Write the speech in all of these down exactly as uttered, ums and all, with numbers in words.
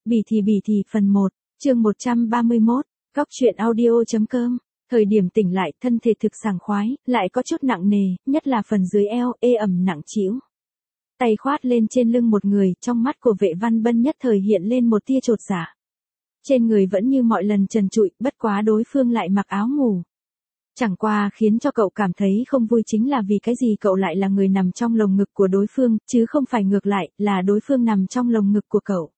Bỉ thì bỉ thì phần một, chương một trăm ba mươi mốt, góc truyện audio.com. Thời điểm tỉnh lại, thân thể thực sảng khoái, lại có chút nặng nề, nhất là phần dưới eo, ê ẩm nặng trĩu. Tay khoát lên trên lưng một người, trong mắt của Vệ Văn Bân nhất thời hiện lên một tia chột dạ. Trên người vẫn như mọi lần trần trụi, bất quá đối phương lại mặc áo ngủ. Chẳng qua khiến cho cậu cảm thấy không vui chính là vì cái gì cậu lại là người nằm trong lồng ngực của đối phương, chứ không phải ngược lại, là đối phương nằm trong lồng ngực của cậu.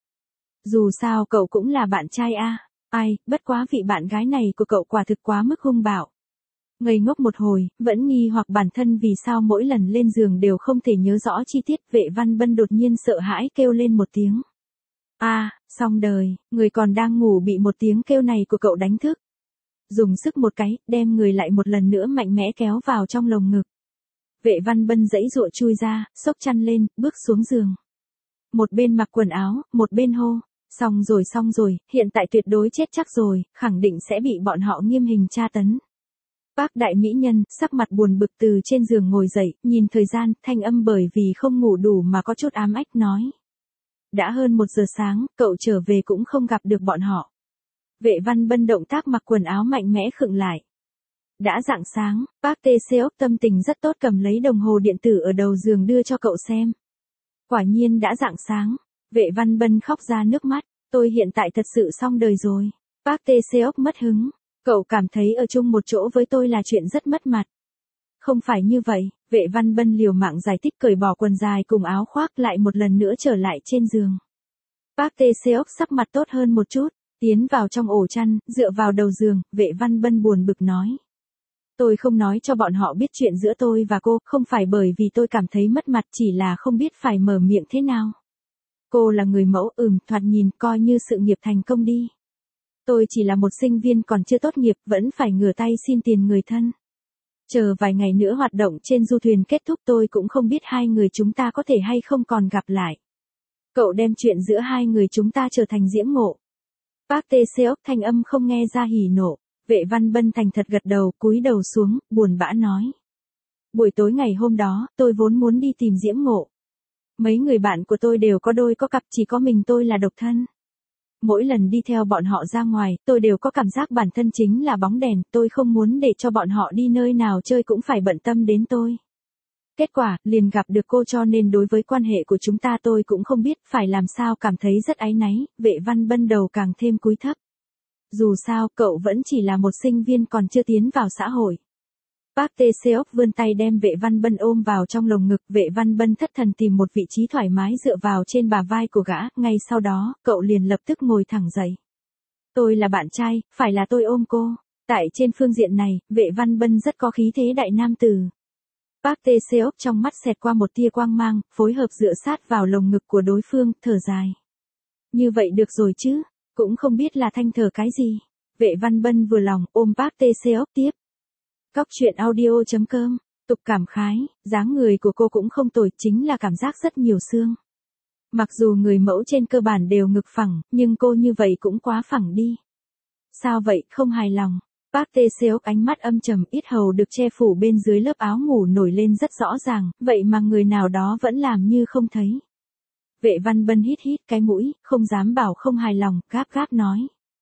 Dù sao cậu cũng là bạn trai a, ai, bất quá vị bạn gái này của cậu quả thực quá mức hung bạo. Ngây ngốc một hồi, vẫn nghi hoặc bản thân vì sao mỗi lần lên giường đều không thể nhớ rõ chi tiết, Vệ Văn Bân đột nhiên sợ hãi kêu lên một tiếng. A, xong đời, người còn đang ngủ bị một tiếng kêu này của cậu đánh thức. Dùng sức một cái, đem người lại một lần nữa mạnh mẽ kéo vào trong lồng ngực. Vệ Văn Bân giãy giụa chui ra, xốc chăn lên, bước xuống giường. Một bên mặc quần áo, một bên hô. Xong rồi xong rồi, hiện tại tuyệt đối chết chắc rồi, khẳng định sẽ bị bọn họ nghiêm hình tra tấn. Bác đại mỹ nhân, sắc mặt buồn bực từ trên giường ngồi dậy, nhìn thời gian, thanh âm bởi vì không ngủ đủ mà có chút ám ách nói. Đã hơn một giờ sáng, cậu trở về cũng không gặp được bọn họ. Vệ Văn Bân động tác mặc quần áo mạnh mẽ khựng lại. Đã rạng sáng, bác tê xê ốc tâm tình rất tốt cầm lấy đồng hồ điện tử ở đầu giường đưa cho cậu xem. Quả nhiên đã rạng sáng. Vệ Văn Bân khóc ra nước mắt, tôi hiện tại thật sự xong đời rồi. Bác tê xê ốc mất hứng, cậu cảm thấy ở chung một chỗ với tôi là chuyện rất mất mặt. Không phải như vậy, Vệ Văn Bân liều mạng giải thích cởi bỏ quần dài cùng áo khoác lại một lần nữa trở lại trên giường. Bác tê xê ốc sắc mặt tốt hơn một chút, tiến vào trong ổ chăn, dựa vào đầu giường, Vệ Văn Bân buồn bực nói. Tôi không nói cho bọn họ biết chuyện giữa tôi và cô, không phải bởi vì tôi cảm thấy mất mặt, chỉ là không biết phải mở miệng thế nào. Cô là người mẫu, ừm, thoạt nhìn coi như sự nghiệp thành công đi. Tôi chỉ là một sinh viên còn chưa tốt nghiệp, vẫn phải ngửa tay xin tiền người thân. Chờ vài ngày nữa hoạt động trên du thuyền kết thúc tôi cũng không biết hai người chúng ta có thể hay không còn gặp lại. Cậu đem chuyện giữa hai người chúng ta trở thành diễm ngộ. Bác tê xê ốc thanh âm không nghe ra hỉ nộ, Vệ Văn Bân thành thật gật đầu, cúi đầu xuống, buồn bã nói. Buổi tối ngày hôm đó, tôi vốn muốn đi tìm diễm ngộ. Mấy người bạn của tôi đều có đôi có cặp, chỉ có mình tôi là độc thân. Mỗi lần đi theo bọn họ ra ngoài, tôi đều có cảm giác bản thân chính là bóng đèn, tôi không muốn để cho bọn họ đi nơi nào chơi cũng phải bận tâm đến tôi. Kết quả, liền gặp được cô cho nên đối với quan hệ của chúng ta tôi cũng không biết phải làm sao, cảm thấy rất áy náy, Vệ Văn Bân đầu càng thêm cúi thấp. Dù sao, cậu vẫn chỉ là một sinh viên còn chưa tiến vào xã hội. Bác tê xê ốc vươn tay đem Vệ Văn Bân ôm vào trong lồng ngực, Vệ Văn Bân thất thần tìm một vị trí thoải mái dựa vào trên bả vai của gã, ngay sau đó, cậu liền lập tức ngồi thẳng dậy. Tôi là bạn trai, phải là tôi ôm cô. Tại trên phương diện này, Vệ Văn Bân rất có khí thế đại nam tử. Bác tê xê ốc trong mắt xẹt qua một tia quang mang, phối hợp dựa sát vào lồng ngực của đối phương, thở dài. Như vậy được rồi chứ, cũng không biết là thanh thở cái gì. Vệ Văn Bân vừa lòng, ôm bác tê xê ốc tiếp. Góc truyện audio.com, tục cảm khái, dáng người của cô cũng không tồi, chính là cảm giác rất nhiều xương. Mặc dù người mẫu trên cơ bản đều ngực phẳng, nhưng cô như vậy cũng quá phẳng đi. Sao vậy, không hài lòng? Bác tê xê ốc ánh mắt âm trầm, ít hầu được che phủ bên dưới lớp áo ngủ nổi lên rất rõ ràng, vậy mà người nào đó vẫn làm như không thấy. Vệ Văn Bân hít hít cái mũi, không dám bảo không hài lòng, gáp gáp nói.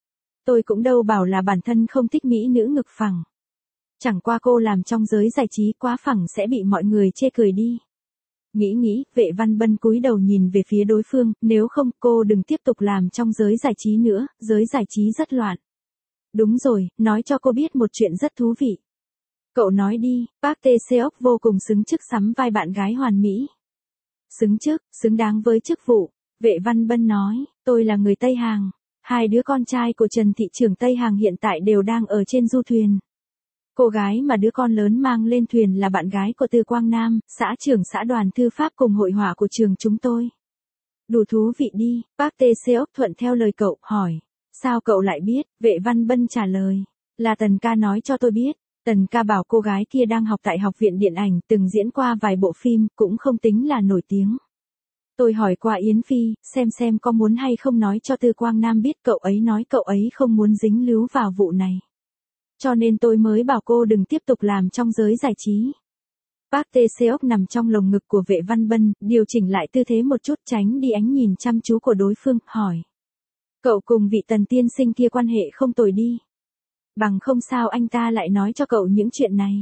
Tôi cũng đâu bảo là bản thân không thích mỹ nữ ngực phẳng. Chẳng qua cô làm trong giới giải trí quá phẳng sẽ bị mọi người chê cười đi. Nghĩ nghĩ, Vệ Văn Bân cúi đầu nhìn về phía đối phương, nếu không cô đừng tiếp tục làm trong giới giải trí nữa, giới giải trí rất loạn. Đúng rồi, nói cho cô biết một chuyện rất thú vị. Cậu nói đi, bác tê xê ốc vô cùng xứng chức sắm vai bạn gái hoàn mỹ. Xứng chức, xứng đáng với chức vụ, Vệ Văn Bân nói, tôi là người Tây Hàng. Hai đứa con trai của Trần thị trưởng Tây Hàng hiện tại đều đang ở trên du thuyền. Cô gái mà đứa con lớn mang lên thuyền là bạn gái của Từ Quang Nam, xã trưởng xã đoàn thư pháp cùng hội họa của trường chúng tôi. Đủ thú vị đi, bác tê xê ốc thuận theo lời cậu, hỏi. Sao cậu lại biết? Vệ Văn Bân trả lời. Là Tần ca nói cho tôi biết. Tần ca bảo cô gái kia đang học tại học viện điện ảnh, từng diễn qua vài bộ phim, cũng không tính là nổi tiếng. Tôi hỏi qua Yến Phi, xem xem có muốn hay không nói cho Từ Quang Nam biết, cậu ấy nói cậu ấy không muốn dính líu vào vụ này. Cho nên tôi mới bảo cô đừng tiếp tục làm trong giới giải trí. Bác tê xê ốc nằm trong lồng ngực của Vệ Văn Bân, điều chỉnh lại tư thế một chút tránh đi ánh nhìn chăm chú của đối phương, hỏi. Cậu cùng vị Tần tiên sinh kia quan hệ không tồi đi. Bằng không sao anh ta lại nói cho cậu những chuyện này.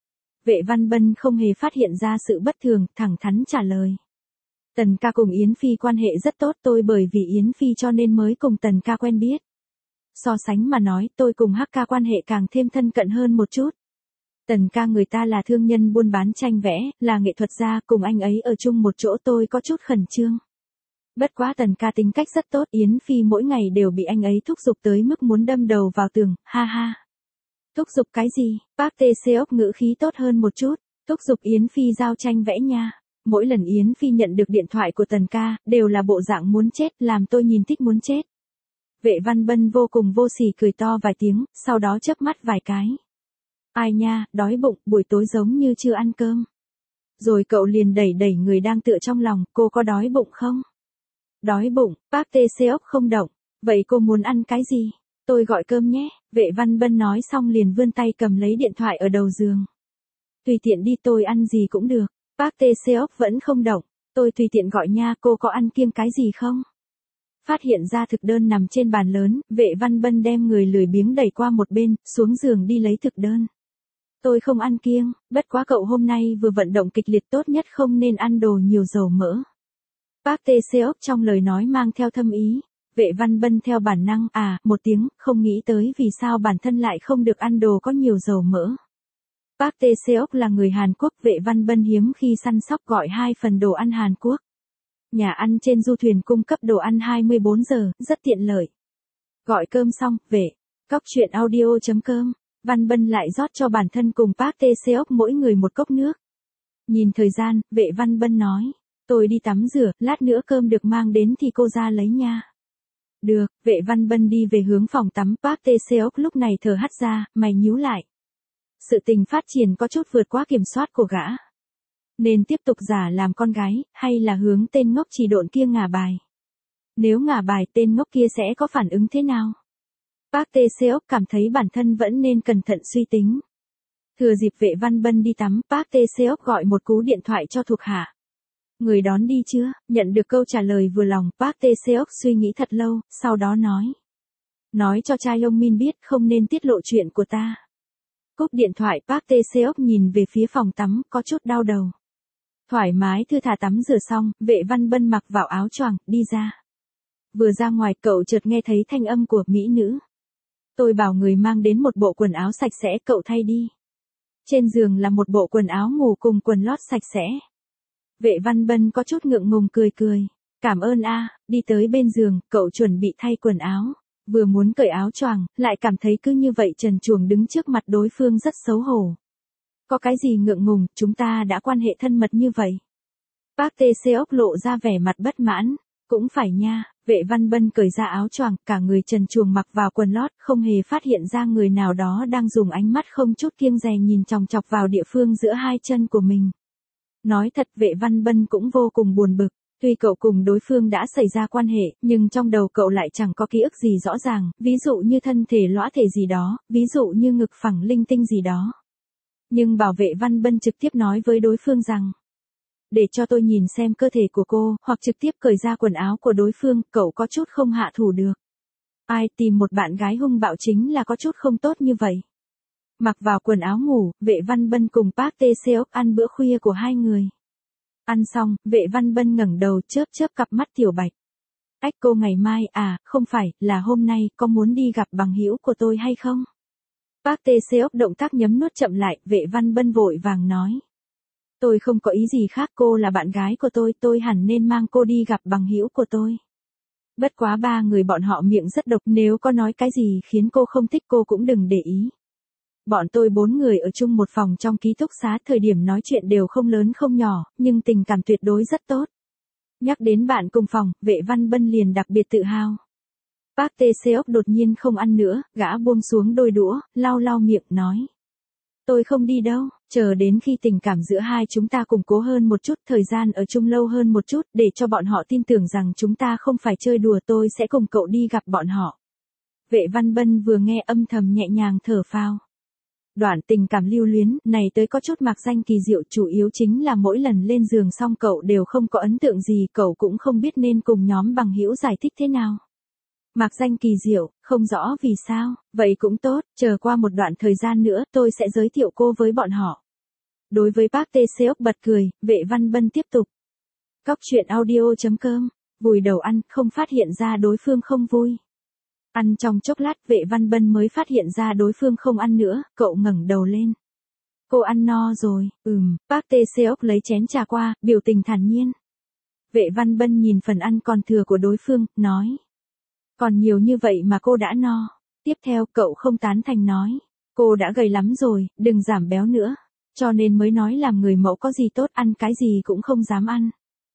Vệ Văn Bân không hề phát hiện ra sự bất thường, thẳng thắn trả lời. Tần ca cùng Yến Phi quan hệ rất tốt, tôi bởi vì Yến Phi cho nên mới cùng Tần ca quen biết. So sánh mà nói, tôi cùng Hắc ca quan hệ càng thêm thân cận hơn một chút. Tần ca người ta là thương nhân buôn bán tranh vẽ, là nghệ thuật gia, cùng anh ấy ở chung một chỗ tôi có chút khẩn trương. Bất quá Tần ca tính cách rất tốt, Yến Phi mỗi ngày đều bị anh ấy thúc giục tới mức muốn đâm đầu vào tường, ha ha. Thúc giục cái gì? Park Tae-seok ngữ khí tốt hơn một chút, thúc giục Yến Phi giao tranh vẽ nha. Mỗi lần Yến Phi nhận được điện thoại của Tần ca, đều là bộ dạng muốn chết, làm tôi nhìn thích muốn chết. Vệ Văn Bân vô cùng vô sỉ cười to vài tiếng, sau đó chớp mắt vài cái. Ai nha, đói bụng, buổi tối giống như chưa ăn cơm. Rồi cậu liền đẩy đẩy người đang tựa trong lòng, cô có đói bụng không? Đói bụng, Park Tae-seok không động. Vậy cô muốn ăn cái gì? Tôi gọi cơm nhé. Vệ Văn Bân nói xong liền vươn tay cầm lấy điện thoại ở đầu giường. Tùy tiện đi, tôi ăn gì cũng được. Park Tae-seok vẫn không động. Tôi tùy tiện gọi nha, cô có ăn kiêng cái gì không? Phát hiện ra thực đơn nằm trên bàn lớn, Vệ Văn Bân đem người lười biếng đẩy qua một bên, xuống giường đi lấy thực đơn. Tôi không ăn kiêng, bất quá cậu hôm nay vừa vận động kịch liệt, tốt nhất không nên ăn đồ nhiều dầu mỡ. Park Tae-seok trong lời nói mang theo thâm ý. Vệ Văn Bân theo bản năng à một tiếng, không nghĩ tới vì sao bản thân lại không được ăn đồ có nhiều dầu mỡ. Park Tae-seok là người Hàn Quốc, Vệ Văn Bân hiếm khi săn sóc gọi hai phần đồ ăn Hàn Quốc. Nhà ăn trên du thuyền cung cấp đồ ăn hai mươi bốn giờ, rất tiện lợi. Gọi cơm xong, vệ. Cóc truyện audio chấm com, Văn Bân lại rót cho bản thân cùng Park Tae-seok mỗi người một cốc nước. Nhìn thời gian, Vệ Văn Bân nói. Tôi đi tắm rửa, lát nữa cơm được mang đến thì cô ra lấy nha. Được, Vệ Văn Bân đi về hướng phòng tắm. Park Tae-seok lúc này thở hắt ra, mày nhíu lại. Sự tình phát triển có chút vượt quá kiểm soát của gã. Nên tiếp tục giả làm con gái, hay là hướng tên ngốc chỉ độn kia ngả bài? Nếu ngả bài, tên ngốc kia sẽ có phản ứng thế nào? Park Tae-seok cảm thấy bản thân vẫn nên cẩn thận suy tính. Thừa dịp Vệ Văn Bân đi tắm, Park Tae-seok gọi một cú điện thoại cho thuộc hạ. Người đón đi chưa? Nhận được câu trả lời vừa lòng, Park Tae-seok suy nghĩ thật lâu, sau đó nói. Nói cho Cha Yong-min biết không nên tiết lộ chuyện của ta. Cúp điện thoại, Park Tae-seok nhìn về phía phòng tắm, có chút đau đầu. Thoải mái thư thả tắm rửa xong, Vệ Văn Bân mặc vào áo choàng, đi ra. Vừa ra ngoài cậu chợt nghe thấy thanh âm của mỹ nữ. Tôi bảo người mang đến một bộ quần áo sạch sẽ, cậu thay đi. Trên giường là một bộ quần áo ngủ cùng quần lót sạch sẽ. Vệ Văn Bân có chút ngượng ngùng cười cười. Cảm ơn a. Đi tới bên giường, cậu chuẩn bị thay quần áo. Vừa muốn cởi áo choàng, lại cảm thấy cứ như vậy trần truồng đứng trước mặt đối phương rất xấu hổ. Có cái gì ngượng ngùng, chúng ta đã quan hệ thân mật như vậy. Park Tae-seok lộ ra vẻ mặt bất mãn. Cũng phải nha. Vệ Văn Bân cởi ra áo choàng, cả người trần truồng mặc vào quần lót, không hề phát hiện ra người nào đó đang dùng ánh mắt không chút kiêng dè nhìn chòng chọc vào địa phương giữa hai chân của mình. Nói thật, Vệ Văn Bân cũng vô cùng buồn bực. Tuy cậu cùng đối phương đã xảy ra quan hệ, nhưng trong đầu cậu lại chẳng có ký ức gì rõ ràng, ví dụ như thân thể lõa thể gì đó, ví dụ như ngực phẳng linh tinh gì đó. Nhưng bảo Vệ Văn Bân trực tiếp nói với đối phương rằng, để cho tôi nhìn xem cơ thể của cô, hoặc trực tiếp cởi ra quần áo của đối phương, cậu có chút không hạ thủ được. Ai tìm một bạn gái hung bạo chính là có chút không tốt như vậy. Mặc vào quần áo ngủ, Vệ Văn Bân cùng Park Tae-seok ăn bữa khuya của hai người. Ăn xong, Vệ Văn Bân ngẩng đầu chớp chớp cặp mắt tiểu bạch. Ách cô ngày mai, à, không phải, là hôm nay, có muốn đi gặp bằng hữu của tôi hay không? Park Tae-seok động tác nhấm nuốt chậm lại, Vệ Văn Bân vội vàng nói. Tôi không có ý gì khác, cô là bạn gái của tôi, tôi hẳn nên mang cô đi gặp bằng hữu của tôi. Bất quá ba người bọn họ miệng rất độc, nếu có nói cái gì khiến cô không thích cô cũng đừng để ý. Bọn tôi bốn người ở chung một phòng trong ký túc xá, thời điểm nói chuyện đều không lớn không nhỏ, nhưng tình cảm tuyệt đối rất tốt. Nhắc đến bạn cùng phòng, Vệ Văn Bân liền đặc biệt tự hào. Park Tae-seok đột nhiên không ăn nữa, gã buông xuống đôi đũa, lau lau miệng, nói. Tôi không đi đâu, chờ đến khi tình cảm giữa hai chúng ta củng cố hơn một chút, thời gian ở chung lâu hơn một chút, để cho bọn họ tin tưởng rằng chúng ta không phải chơi đùa, tôi sẽ cùng cậu đi gặp bọn họ. Vệ Văn Bân vừa nghe âm thầm nhẹ nhàng thở phào. Đoạn tình cảm lưu luyến này tới có chút mạc danh kỳ diệu, chủ yếu chính là mỗi lần lên giường xong cậu đều không có ấn tượng gì, cậu cũng không biết nên cùng nhóm bằng hữu giải thích thế nào. Mạc danh kỳ diệu, không rõ vì sao, vậy cũng tốt, chờ qua một đoạn thời gian nữa tôi sẽ giới thiệu cô với bọn họ. Đối với Park Tae-seok bật cười, Vệ Văn Bân tiếp tục. Cóc truyện audio chấm com, vùi đầu ăn, không phát hiện ra đối phương không vui. Ăn trong chốc lát Vệ Văn Bân mới phát hiện ra đối phương không ăn nữa, cậu ngẩng đầu lên. Cô ăn no rồi, ừm, Park Tae-seok lấy chén trà qua, biểu tình thản nhiên. Vệ Văn Bân nhìn phần ăn còn thừa của đối phương, nói. Còn nhiều như vậy mà cô đã no. Tiếp theo cậu không tán thành nói. Cô đã gầy lắm rồi, đừng giảm béo nữa. Cho nên mới nói làm người mẫu có gì tốt, ăn cái gì cũng không dám ăn.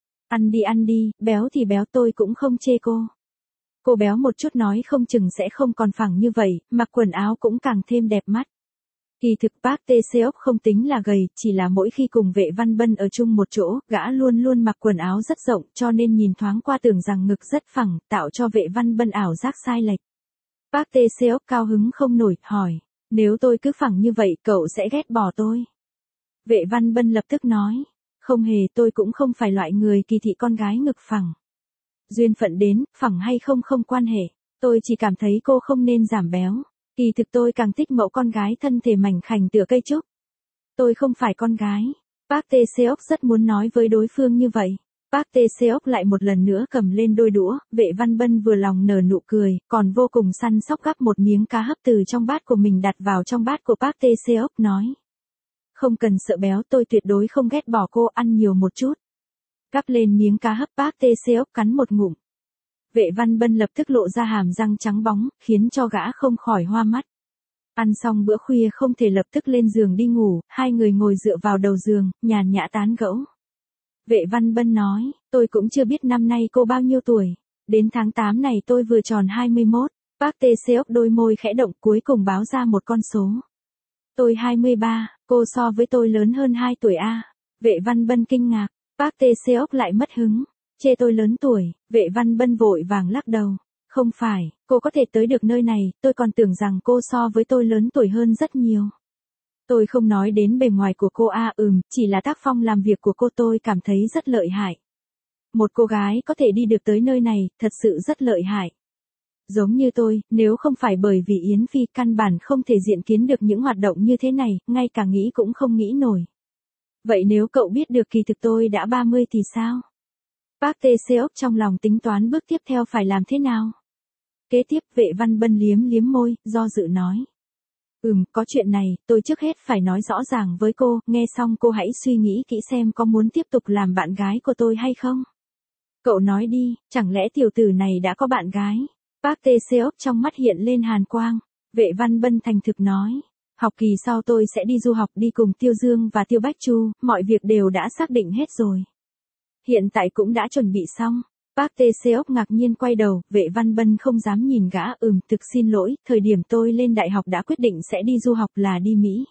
Ăn đi ăn đi, béo thì béo, tôi cũng không chê cô. Cô béo một chút nói không chừng sẽ không còn phẳng như vậy, mặc quần áo cũng càng thêm đẹp mắt. Kỳ thực Park Tae-seok không tính là gầy, chỉ là mỗi khi cùng Vệ Văn Bân ở chung một chỗ, gã luôn luôn mặc quần áo rất rộng, cho nên nhìn thoáng qua tưởng rằng ngực rất phẳng, tạo cho Vệ Văn Bân ảo giác sai lệch. Park Tae-seok cao hứng không nổi, hỏi, nếu tôi cứ phẳng như vậy cậu sẽ ghét bỏ tôi. Vệ Văn Bân lập tức nói, không hề, tôi cũng không phải loại người kỳ thị con gái ngực phẳng. Duyên phận đến, phẳng hay không không quan hệ, tôi chỉ cảm thấy cô không nên giảm béo. Kỳ thực tôi càng thích mẫu con gái thân thể mảnh khảnh tựa cây trúc. Tôi không phải con gái. Park Tae-seok rất muốn nói với đối phương như vậy. Park Tae-seok lại một lần nữa cầm lên đôi đũa, Vệ Văn Bân vừa lòng nở nụ cười, còn vô cùng săn sóc gắp một miếng cá hấp từ trong bát của mình đặt vào trong bát của Park Tae-seok, nói. Không cần sợ béo, tôi tuyệt đối không ghét bỏ cô, ăn nhiều một chút. Gắp lên miếng cá hấp, Park Tae-seok cắn một ngụm. Vệ Văn Bân lập tức lộ ra hàm răng trắng bóng, khiến cho gã không khỏi hoa mắt. Ăn xong bữa khuya không thể lập tức lên giường đi ngủ, hai người ngồi dựa vào đầu giường, nhàn nhã tán gẫu. Vệ Văn Bân nói, tôi cũng chưa biết năm nay cô bao nhiêu tuổi. Đến tháng tám này tôi vừa tròn hai mươi mốt. Park Tae-seok đôi môi khẽ động cuối cùng báo ra một con số. Tôi hai mươi ba, cô so với tôi lớn hơn hai tuổi a. Vệ Văn Bân kinh ngạc, Park Tae-seok lại mất hứng. Chê tôi lớn tuổi, Vệ Văn Bân vội vàng lắc đầu. Không phải, cô có thể tới được nơi này, tôi còn tưởng rằng cô so với tôi lớn tuổi hơn rất nhiều. Tôi không nói đến bề ngoài của cô a, à, ừm, chỉ là tác phong làm việc của cô tôi cảm thấy rất lợi hại. Một cô gái có thể đi được tới nơi này, thật sự rất lợi hại. Giống như tôi, nếu không phải bởi vì Yến Phi căn bản không thể diện kiến được những hoạt động như thế này, ngay cả nghĩ cũng không nghĩ nổi. Vậy nếu cậu biết được kỳ thực tôi đã ba mươi thì sao? Park Tae-seok trong lòng tính toán bước tiếp theo phải làm thế nào. Kế tiếp Vệ Văn Bân liếm liếm môi, do dự nói. Ừm, có chuyện này, tôi trước hết phải nói rõ ràng với cô, nghe xong cô hãy suy nghĩ kỹ xem có muốn tiếp tục làm bạn gái của tôi hay không. Cậu nói đi, chẳng lẽ tiểu tử này đã có bạn gái? Park Tae-seok trong mắt hiện lên hàn quang. Vệ Văn Bân thành thực nói. Học kỳ sau tôi sẽ đi du học đi cùng Tiêu Dương và Tiêu Bách Chu, mọi việc đều đã xác định hết rồi. Hiện tại cũng đã chuẩn bị xong. Park Tae-seok ngạc nhiên quay đầu, Vệ Văn Bân không dám nhìn gã, ừm, thực xin lỗi, thời điểm tôi lên đại học đã quyết định sẽ đi du học là đi Mỹ.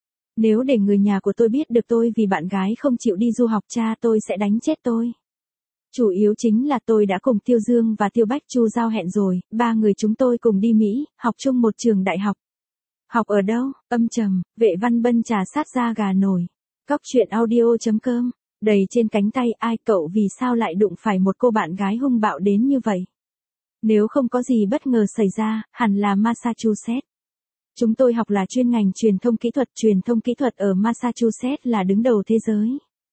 Nếu để người nhà của tôi biết được tôi vì bạn gái không chịu đi du học, cha tôi sẽ đánh chết tôi. Chủ yếu chính là tôi đã cùng Tiêu Dương và Tiêu Bách Chu giao hẹn rồi, ba người chúng tôi cùng đi Mỹ, học chung một trường đại học. Học ở đâu? Âm trầm, Vệ Văn Bân trà sát da gà nổi. Cóc truyện audio chấm com. Đầy trên cánh tay, ai cậu vì sao lại đụng phải một cô bạn gái hung bạo đến như vậy? Nếu không có gì bất ngờ xảy ra, hẳn là Massachusetts. Chúng tôi học là chuyên ngành truyền thông kỹ thuật, truyền thông kỹ thuật ở Massachusetts là đứng đầu thế giới.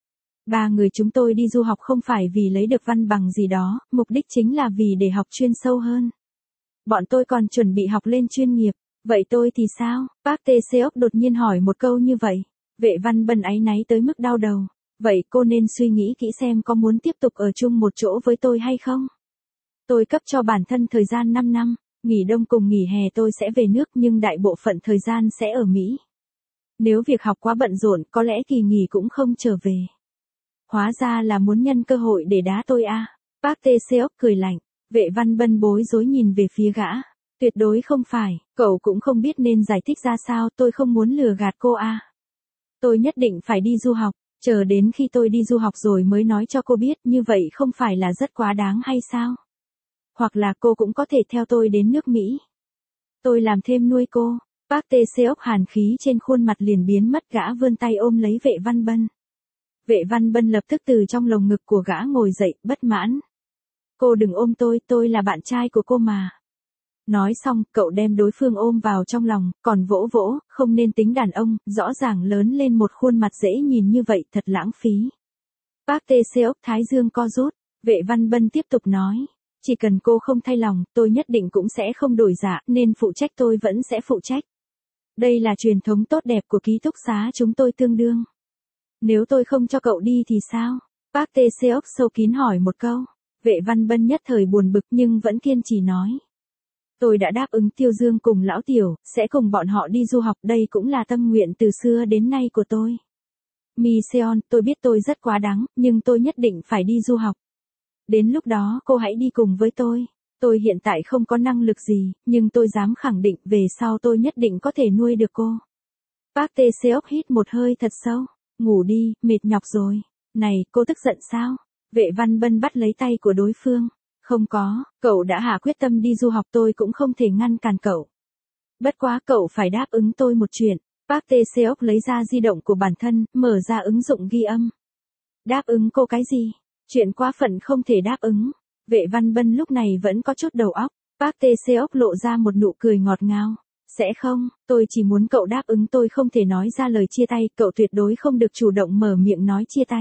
Ba người chúng tôi đi du học không phải vì lấy được văn bằng gì đó, mục đích chính là vì để học chuyên sâu hơn. Bọn tôi còn chuẩn bị học lên chuyên nghiệp, vậy tôi thì sao? Park Tae-seok đột nhiên hỏi một câu như vậy. Vệ Văn Bân áy náy tới mức đau đầu. Vậy cô nên suy nghĩ kỹ xem có muốn tiếp tục ở chung một chỗ với tôi hay không? Tôi cấp cho bản thân thời gian năm năm, nghỉ đông cùng nghỉ hè tôi sẽ về nước nhưng đại bộ phận thời gian sẽ ở Mỹ. Nếu việc học quá bận rộn có lẽ kỳ nghỉ cũng không trở về. Hóa ra là muốn nhân cơ hội để đá tôi à? Park Tae-seok cười lạnh, Vệ Văn Bân bối rối nhìn về phía gã. Tuyệt đối không phải, cậu cũng không biết nên giải thích ra sao, tôi không muốn lừa gạt cô à. Tôi nhất định phải đi du học. Chờ đến khi tôi đi du học rồi mới nói cho cô biết, như vậy không phải là rất quá đáng hay sao? Hoặc là cô cũng có thể theo tôi đến nước Mỹ. Tôi làm thêm nuôi cô. Park Tae-seok hàn khí trên khuôn mặt liền biến mất, gã vươn tay ôm lấy Vệ Văn Bân. Vệ Văn Bân lập tức từ trong lồng ngực của gã ngồi dậy, bất mãn. Cô đừng ôm tôi, tôi là bạn trai của cô mà. Nói xong, cậu đem đối phương ôm vào trong lòng, còn vỗ vỗ, không nên tính đàn ông, rõ ràng lớn lên một khuôn mặt dễ nhìn như vậy thật lãng phí. Park Tae-seok thái dương co rút, Vệ Văn Bân tiếp tục nói. Chỉ cần cô không thay lòng, tôi nhất định cũng sẽ không đổi dạ, nên phụ trách tôi vẫn sẽ phụ trách. Đây là truyền thống tốt đẹp của ký túc xá chúng tôi tương đương. Nếu tôi không cho cậu đi thì sao? Park Tae-seok sâu kín hỏi một câu. Vệ Văn Bân nhất thời buồn bực nhưng vẫn kiên trì nói. Tôi đã đáp ứng Tiêu Dương cùng Lão Tiểu, sẽ cùng bọn họ đi du học, đây cũng là tâm nguyện từ xưa đến nay của tôi. Mi Seon, tôi biết tôi rất quá đáng, nhưng tôi nhất định phải đi du học. Đến lúc đó cô hãy đi cùng với tôi. Tôi hiện tại không có năng lực gì, nhưng tôi dám khẳng định về sau tôi nhất định có thể nuôi được cô. Park Tae-seok hít một hơi thật sâu. Ngủ đi, mệt nhọc rồi. Này, cô tức giận sao? Vệ Văn Bân bắt lấy tay của đối phương. Không có, cậu đã hạ quyết tâm đi du học tôi cũng không thể ngăn cản cậu. Bất quá cậu phải đáp ứng tôi một chuyện. Park Tae-seok lấy ra di động của bản thân, mở ra ứng dụng ghi âm. Đáp ứng cô cái gì? Chuyện quá phận không thể đáp ứng. Vệ Văn Bân lúc này vẫn có chút đầu óc. Park Tae-seok lộ ra một nụ cười ngọt ngào. Sẽ không, tôi chỉ muốn cậu đáp ứng tôi không thể nói ra lời chia tay, cậu tuyệt đối không được chủ động mở miệng nói chia tay.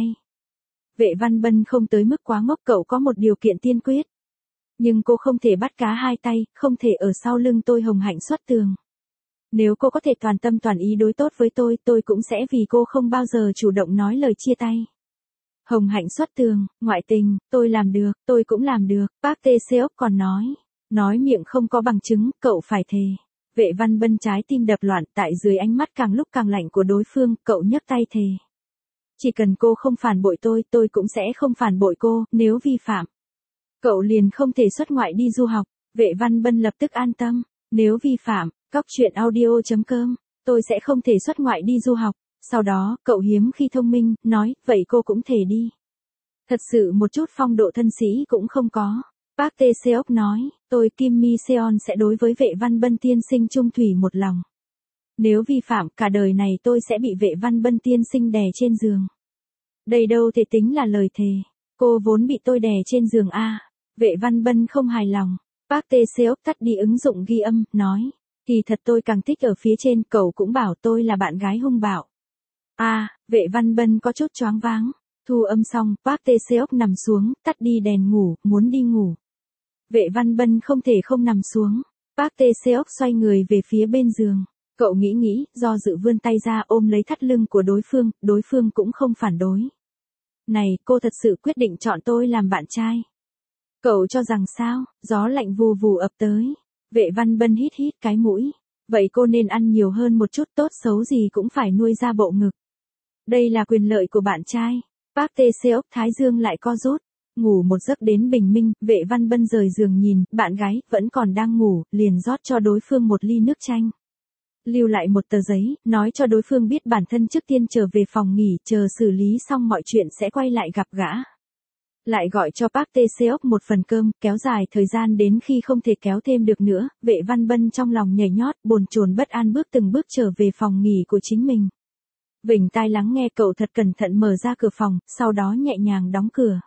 Vệ Văn Bân không tới mức quá ngốc, cậu có một điều kiện tiên quyết. Nhưng cô không thể bắt cá hai tay, không thể ở sau lưng tôi hồng hạnh xuất tường. Nếu cô có thể toàn tâm toàn ý đối tốt với tôi, tôi cũng sẽ vì cô không bao giờ chủ động nói lời chia tay. Hồng hạnh xuất tường, ngoại tình, tôi làm được, tôi cũng làm được. Park Tae-seok còn nói. Nói miệng không có bằng chứng, cậu phải thề. Vệ Văn Bân trái tim đập loạn, tại dưới ánh mắt càng lúc càng lạnh của đối phương, cậu nhấc tay thề. Chỉ cần cô không phản bội tôi, tôi cũng sẽ không phản bội cô, nếu vi phạm. Cậu liền không thể xuất ngoại đi du học. Vệ Văn Bân lập tức an tâm. Nếu vi phạm, cóc truyện audio chấm com, tôi sẽ không thể xuất ngoại đi du học. Sau đó, cậu hiếm khi thông minh, nói, vậy cô cũng thể đi. Thật sự một chút phong độ thân sĩ cũng không có. Park Tae-seok nói, tôi Kim Mi Seon sẽ đối với Vệ Văn Bân tiên sinh trung thủy một lòng. Nếu vi phạm, cả đời này tôi sẽ bị Vệ Văn Bân tiên sinh đè trên giường. Đây đâu thể tính là lời thề. Cô vốn bị tôi đè trên giường a. Vệ Văn Bân không hài lòng. Park Tae-seok tắt đi ứng dụng ghi âm, nói, thì thật tôi càng thích ở phía trên, cậu cũng bảo tôi là bạn gái hung bạo. A, à, Vệ Văn Bân có chút choáng váng. Thu âm xong, Park Tae-seok nằm xuống, tắt đi đèn ngủ, muốn đi ngủ. Vệ Văn Bân không thể không nằm xuống. Park Tae-seok xoay người về phía bên giường. Cậu nghĩ nghĩ, do dự vươn tay ra ôm lấy thắt lưng của đối phương, đối phương cũng không phản đối. Này, cô thật sự quyết định chọn tôi làm bạn trai. Cậu cho rằng sao? Gió lạnh vù vù ập tới. Vệ Văn Bân hít hít cái mũi. Vậy cô nên ăn nhiều hơn một chút, tốt xấu gì cũng phải nuôi ra bộ ngực. Đây là quyền lợi của bạn trai. Park Tae-seok thái dương lại co rút. Ngủ một giấc đến bình minh, Vệ Văn Bân rời giường nhìn, bạn gái, vẫn còn đang ngủ, liền rót cho đối phương một ly nước chanh. Lưu lại một tờ giấy, nói cho đối phương biết bản thân trước tiên trở về phòng nghỉ, chờ xử lý xong mọi chuyện sẽ quay lại gặp gã. Lại gọi cho Park Tae-seok một phần cơm, kéo dài thời gian đến khi không thể kéo thêm được nữa, Vệ Văn Bân trong lòng nhảy nhót, bồn chồn bất an bước từng bước trở về phòng nghỉ của chính mình. Vểnh tai lắng nghe, cậu thật cẩn thận mở ra cửa phòng, sau đó nhẹ nhàng đóng cửa.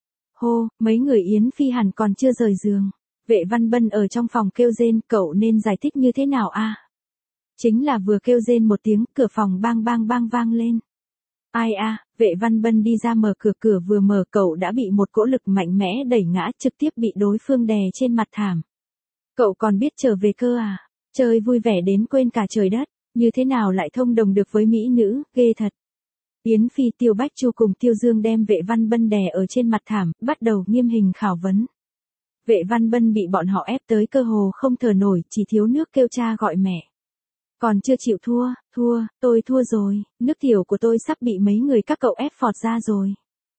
Hô, mấy người Yến Phi hẳn còn chưa rời giường. Vệ Văn Bân ở trong phòng kêu rên, cậu nên giải thích như thế nào a? Chính là vừa kêu rên một tiếng, cửa phòng bang bang bang vang lên. Ai a? Vệ Văn Bân đi ra mở cửa, cửa vừa mở cậu đã bị một cỗ lực mạnh mẽ đẩy ngã, trực tiếp bị đối phương đè trên mặt thảm. Cậu còn biết trở về cơ à? Chơi vui vẻ đến quên cả trời đất, như thế nào lại thông đồng được với mỹ nữ, ghê thật. Yến Phi, Tiêu Bách Chu cùng Tiêu Dương đem Vệ Văn Bân đè ở trên mặt thảm, bắt đầu nghiêm hình khảo vấn. Vệ Văn Bân bị bọn họ ép tới cơ hồ không thở nổi, chỉ thiếu nước kêu cha gọi mẹ. Còn chưa chịu thua, thua, tôi thua rồi, nước tiểu của tôi sắp bị mấy người các cậu ép phọt ra rồi.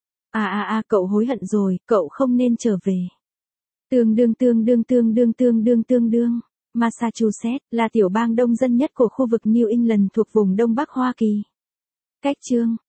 À à à, cậu hối hận rồi, cậu không nên trở về. Tương đương tương đương tương đương tương đương tương đương. Massachusetts là tiểu bang đông dân nhất của khu vực New England thuộc vùng Đông Bắc Hoa Kỳ. Cách chương